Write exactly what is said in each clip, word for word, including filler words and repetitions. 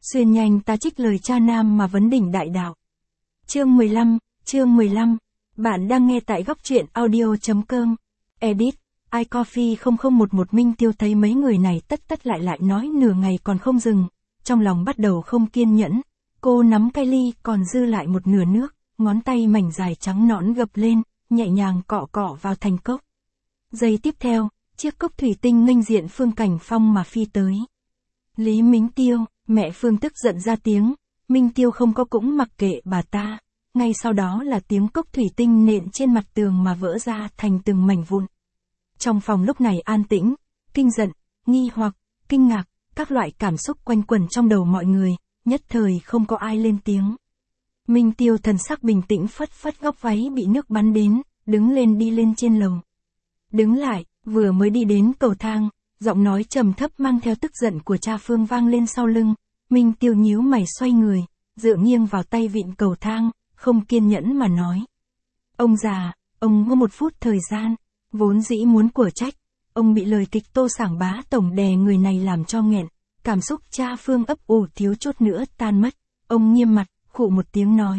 Xuyên nhanh ta trích lời cha nam mà vấn đỉnh đại đạo. Chương mười lăm, chương mười lăm. Bạn đang nghe tại góc truyện audio.com. Edit, iCoffee không không một một Minh Tiêu thấy mấy người này tất tất lại lại nói nửa ngày còn không dừng. Trong lòng bắt đầu không kiên nhẫn. Cô nắm cái ly còn dư lại một nửa nước, ngón tay mảnh dài trắng nõn gập lên, nhẹ nhàng cọ cọ vào thành cốc. Giây tiếp theo, chiếc cốc thủy tinh nghênh diện Phương Cảnh Phong mà phi tới. Lý Mính Tiêu, mẹ Phương tức giận ra tiếng, Minh Tiêu không có cũng mặc kệ bà ta. Ngay sau đó là tiếng cốc thủy tinh nện trên mặt tường mà vỡ ra thành từng mảnh vụn. Trong phòng lúc này an tĩnh, kinh giận, nghi hoặc, kinh ngạc, các loại cảm xúc quanh quẩn trong đầu mọi người, nhất thời không có ai lên tiếng. Minh Tiêu thần sắc bình tĩnh phất phất góc váy bị nước bắn đến, đứng lên đi lên trên lầu. Đứng lại, vừa mới đi đến cầu thang, giọng nói trầm thấp mang theo tức giận của cha Phương vang lên sau lưng. Minh Tiêu nhíu mày xoay người, dựa nghiêng vào tay vịn cầu thang, không kiên nhẫn mà nói. Ông già, ông có một phút thời gian, vốn dĩ muốn của trách, ông bị lời kịch Tô Sảng Bá tổng đè người này làm cho nghẹn, cảm xúc cha Phương ấp ủ thiếu chút nữa tan mất, ông nghiêm mặt, khụ một tiếng nói.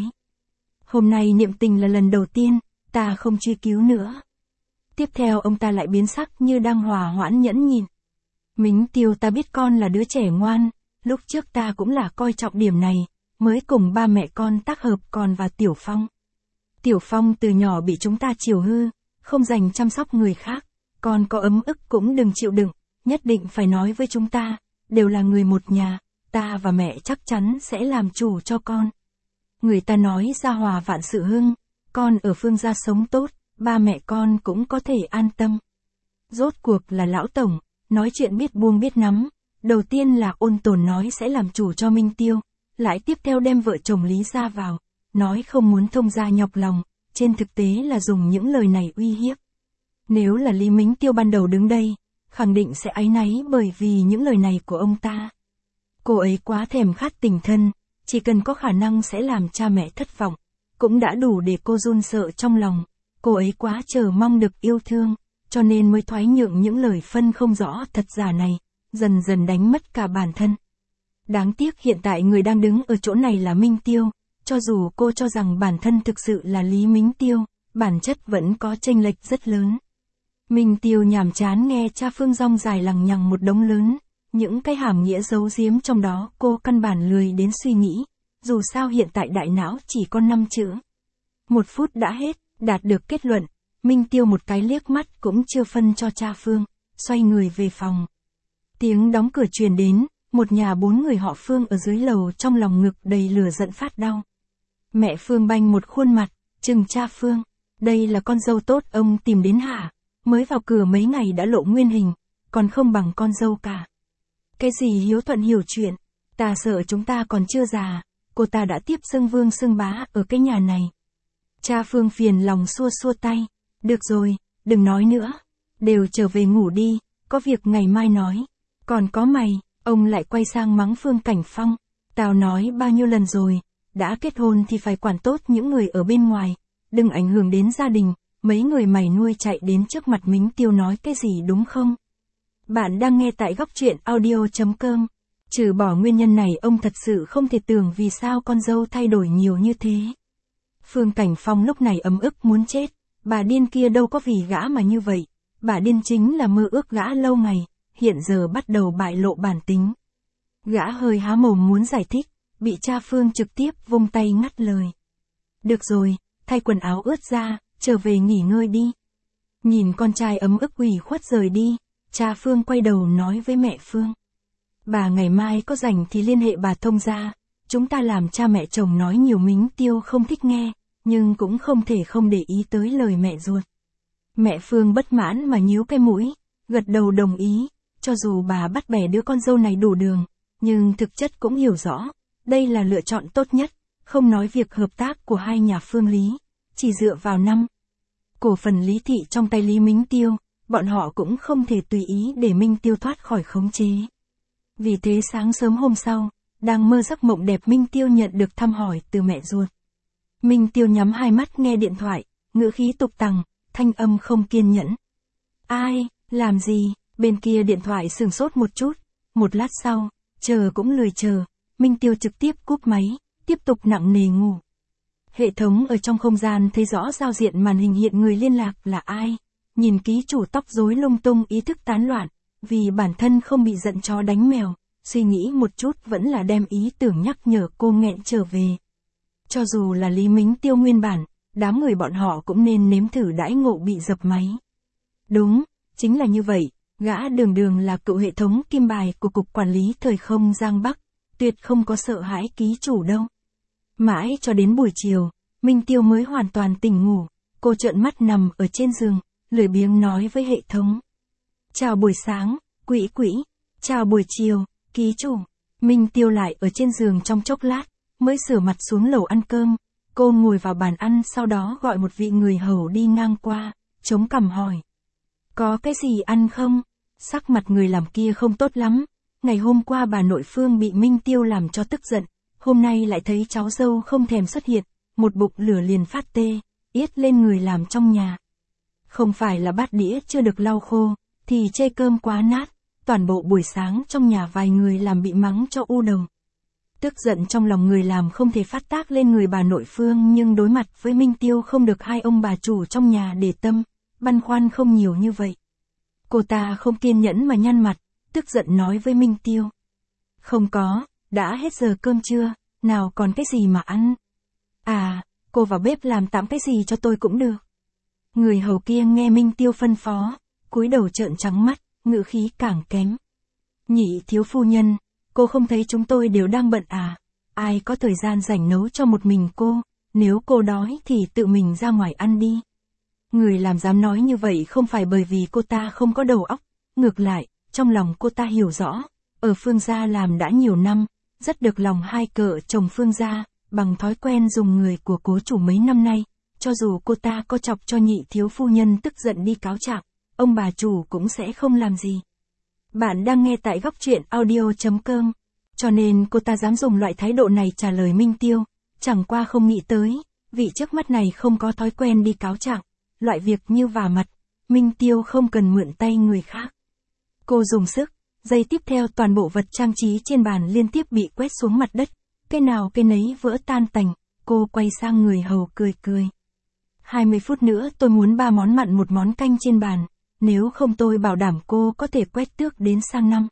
Hôm nay niệm tình là lần đầu tiên, ta không truy cứu nữa. Tiếp theo ông ta lại biến sắc như đang hòa hoãn nhẫn nhịn. Mính Tiêu, ta biết con là đứa trẻ ngoan, lúc trước ta cũng là coi trọng điểm này, mới cùng ba mẹ con tác hợp con và Tiểu Phong. Tiểu Phong từ nhỏ bị chúng ta chiều hư, không dành chăm sóc người khác, con có ấm ức cũng đừng chịu đựng, nhất định phải nói với chúng ta, đều là người một nhà, ta và mẹ chắc chắn sẽ làm chủ cho con. Người ta nói gia hòa vạn sự hưng, con ở Phương gia sống tốt, ba mẹ con cũng có thể an tâm. Rốt cuộc là lão tổng, nói chuyện biết buông biết nắm, đầu tiên là ôn tồn nói sẽ làm chủ cho Minh Tiêu, lại tiếp theo đem vợ chồng Lý gia vào, nói không muốn thông gia nhọc lòng, trên thực tế là dùng những lời này uy hiếp. Nếu là Lý Mính Tiêu ban đầu đứng đây, khẳng định sẽ áy náy bởi vì những lời này của ông ta. Cô ấy quá thèm khát tình thân, chỉ cần có khả năng sẽ làm cha mẹ thất vọng, cũng đã đủ để cô run sợ trong lòng. Cô ấy quá chờ mong được yêu thương, cho nên mới thoái nhượng những lời phân không rõ thật giả này, dần dần đánh mất cả bản thân. Đáng tiếc hiện tại người đang đứng ở chỗ này là Minh Tiêu, cho dù cô cho rằng bản thân thực sự là Lý Mính Tiêu, bản chất vẫn có chênh lệch rất lớn. Minh Tiêu nhàm chán nghe cha Phương rong dài lằng nhằng một đống lớn, những cái hàm nghĩa giấu giếm trong đó cô căn bản lười đến suy nghĩ, dù sao hiện tại đại não chỉ có năm chữ. Một phút đã hết, đạt được kết luận, Minh Tiêu một cái liếc mắt cũng chưa phân cho cha Phương, xoay người về phòng. Tiếng đóng cửa truyền đến, một nhà bốn người họ Phương ở dưới lầu trong lòng ngực đầy lửa giận phát đau. Mẹ Phương banh một khuôn mặt, chừng cha Phương, đây là con dâu tốt ông tìm đến hả? Mới vào cửa mấy ngày đã lộ nguyên hình, còn không bằng con dâu cả. Cái gì hiếu thuận hiểu chuyện, ta sợ chúng ta còn chưa già, cô ta đã tiếp xưng vương xưng bá ở cái nhà này. Cha Phương phiền lòng xua xua tay, được rồi, đừng nói nữa, đều trở về ngủ đi, có việc ngày mai nói. Còn có mày, ông lại quay sang mắng Phương Cảnh Phong, tao nói bao nhiêu lần rồi, đã kết hôn thì phải quản tốt những người ở bên ngoài, đừng ảnh hưởng đến gia đình, mấy người mày nuôi chạy đến trước mặt Mính Tiêu nói cái gì đúng không? Bạn đang nghe tại góc truyện audio.com. Trừ bỏ nguyên nhân này ông thật sự không thể tưởng vì sao con dâu thay đổi nhiều như thế. Phương Cảnh Phong lúc này ấm ức muốn chết, bà điên kia đâu có vì gã mà như vậy, bà điên chính là mơ ước gã lâu ngày, hiện giờ bắt đầu bại lộ bản tính. Gã hơi há mồm muốn giải thích, bị cha Phương trực tiếp vung tay ngắt lời. Được rồi, thay quần áo ướt ra, trở về nghỉ ngơi đi. Nhìn con trai ấm ức ủy khuất rời đi, cha Phương quay đầu nói với mẹ Phương. Bà ngày mai có rảnh thì liên hệ bà thông gia, chúng ta làm cha mẹ chồng nói nhiều Mính Tiêu không thích nghe, nhưng cũng không thể không để ý tới lời mẹ ruột. Mẹ Phương bất mãn mà nhíu cái mũi, gật đầu đồng ý, cho dù bà bắt bẻ đứa con dâu này đủ đường, nhưng thực chất cũng hiểu rõ, đây là lựa chọn tốt nhất, không nói việc hợp tác của hai nhà Phương Lý, chỉ dựa vào năm cổ phần Lý Thị trong tay Lý Mính Tiêu, bọn họ cũng không thể tùy ý để Minh Tiêu thoát khỏi khống chế. Vì thế sáng sớm hôm sau, đang mơ giấc mộng đẹp Minh Tiêu nhận được thăm hỏi từ mẹ ruột. Minh Tiêu nhắm hai mắt nghe điện thoại, ngữ khí tục tằng, thanh âm không kiên nhẫn. Ai, làm gì, bên kia điện thoại sửng sốt một chút, một lát sau, chờ cũng lười chờ, Minh Tiêu trực tiếp cúp máy, tiếp tục nặng nề ngủ. Hệ thống ở trong không gian thấy rõ giao diện màn hình hiện người liên lạc là ai. Nhìn ký chủ tóc rối lung tung ý thức tán loạn, vì bản thân không bị giận chó đánh mèo, suy nghĩ một chút vẫn là đem ý tưởng nhắc nhở cô nghẹn trở về. Cho dù là Lý Mính Tiêu nguyên bản, đám người bọn họ cũng nên nếm thử đãi ngộ bị dập máy. Đúng, chính là như vậy, gã đường đường là cựu hệ thống kim bài của Cục Quản lý Thời không Giang Bắc, tuyệt không có sợ hãi ký chủ đâu. Mãi cho đến buổi chiều, Minh Tiêu mới hoàn toàn tỉnh ngủ, cô trợn mắt nằm ở trên giường, lười biếng nói với hệ thống. Chào buổi sáng, quỹ quỹ, chào buổi chiều, ký chủ. Minh Tiêu lại ở trên giường trong chốc lát, mới sửa mặt xuống lầu ăn cơm. Cô ngồi vào bàn ăn sau đó gọi một vị người hầu đi ngang qua, chống cằm hỏi. Có cái gì ăn không? Sắc mặt người làm kia không tốt lắm. Ngày hôm qua bà nội Phương bị Minh Tiêu làm cho tức giận, hôm nay lại thấy cháu dâu không thèm xuất hiện, một bụng lửa liền phát tê, yết lên người làm trong nhà. Không phải là bát đĩa chưa được lau khô, thì chê cơm quá nát, toàn bộ buổi sáng trong nhà vài người làm bị mắng cho u đầu. Tức giận trong lòng người làm không thể phát tác lên người bà nội Phương, nhưng đối mặt với Minh Tiêu không được hai ông bà chủ trong nhà để tâm, băn khoăn không nhiều như vậy. Cô ta không kiên nhẫn mà nhăn mặt, tức giận nói với Minh Tiêu. Không có, đã hết giờ cơm trưa, nào còn cái gì mà ăn. À, cô vào bếp làm tạm cái gì cho tôi cũng được. Người hầu kia nghe Minh Tiêu phân phó, cúi đầu trợn trắng mắt, ngữ khí càng kém. Nhị thiếu phu nhân, cô không thấy chúng tôi đều đang bận à, ai có thời gian rảnh nấu cho một mình cô, nếu cô đói thì tự mình ra ngoài ăn đi. Người làm dám nói như vậy không phải bởi vì cô ta không có đầu óc, ngược lại, trong lòng cô ta hiểu rõ, ở Phương gia làm đã nhiều năm, rất được lòng hai cợ chồng Phương gia, bằng thói quen dùng người của cố chủ mấy năm nay, cho dù cô ta có chọc cho nhị thiếu phu nhân tức giận đi cáo trạng, ông bà chủ cũng sẽ không làm gì. Bạn đang nghe tại góc truyện audio chấm com, cho nên cô ta dám dùng loại thái độ này trả lời Minh Tiêu, chẳng qua không nghĩ tới, vị trước mắt này không có thói quen đi cáo trạng, loại việc như vả mặt, Minh Tiêu không cần mượn tay người khác. Cô dùng sức, giây tiếp theo toàn bộ vật trang trí trên bàn liên tiếp bị quét xuống mặt đất, cái nào cái nấy vỡ tan tành, cô quay sang người hầu cười cười. hai mươi phút nữa tôi muốn ba món mặn một món canh trên bàn, nếu không tôi bảo đảm cô có thể quét tước đến sang năm.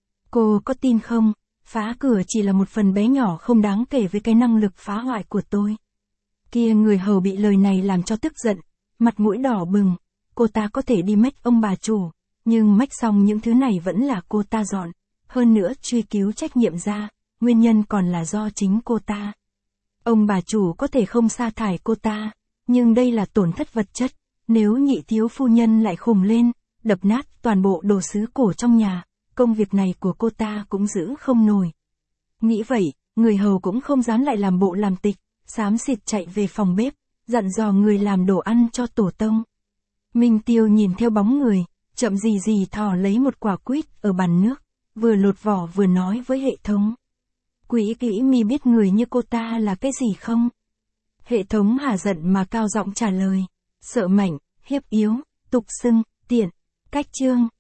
Cô có tin không, phá cửa chỉ là một phần bé nhỏ không đáng kể với cái năng lực phá hoại của tôi. Kia người hầu bị lời này làm cho tức giận, mặt mũi đỏ bừng, cô ta có thể đi mách ông bà chủ, nhưng mách xong những thứ này vẫn là cô ta dọn, hơn nữa truy cứu trách nhiệm ra, nguyên nhân còn là do chính cô ta. Ông bà chủ có thể không sa thải cô ta, nhưng đây là tổn thất vật chất, nếu nhị thiếu phu nhân lại khùng lên, đập nát toàn bộ đồ sứ cổ trong nhà, công việc này của cô ta cũng giữ không nổi. Nghĩ vậy, người hầu cũng không dám lại làm bộ làm tịch, xám xịt chạy về phòng bếp, dặn dò người làm đồ ăn cho tổ tông. Minh Tiêu nhìn theo bóng người, chậm gì gì thò lấy một quả quýt ở bàn nước, vừa lột vỏ vừa nói với hệ thống. Quỹ kỹ mi biết người như cô ta là cái gì không? Hệ thống hả giận mà cao giọng trả lời. Sợ mạnh, hiếp yếu, tục xưng, tiện. Cách chương.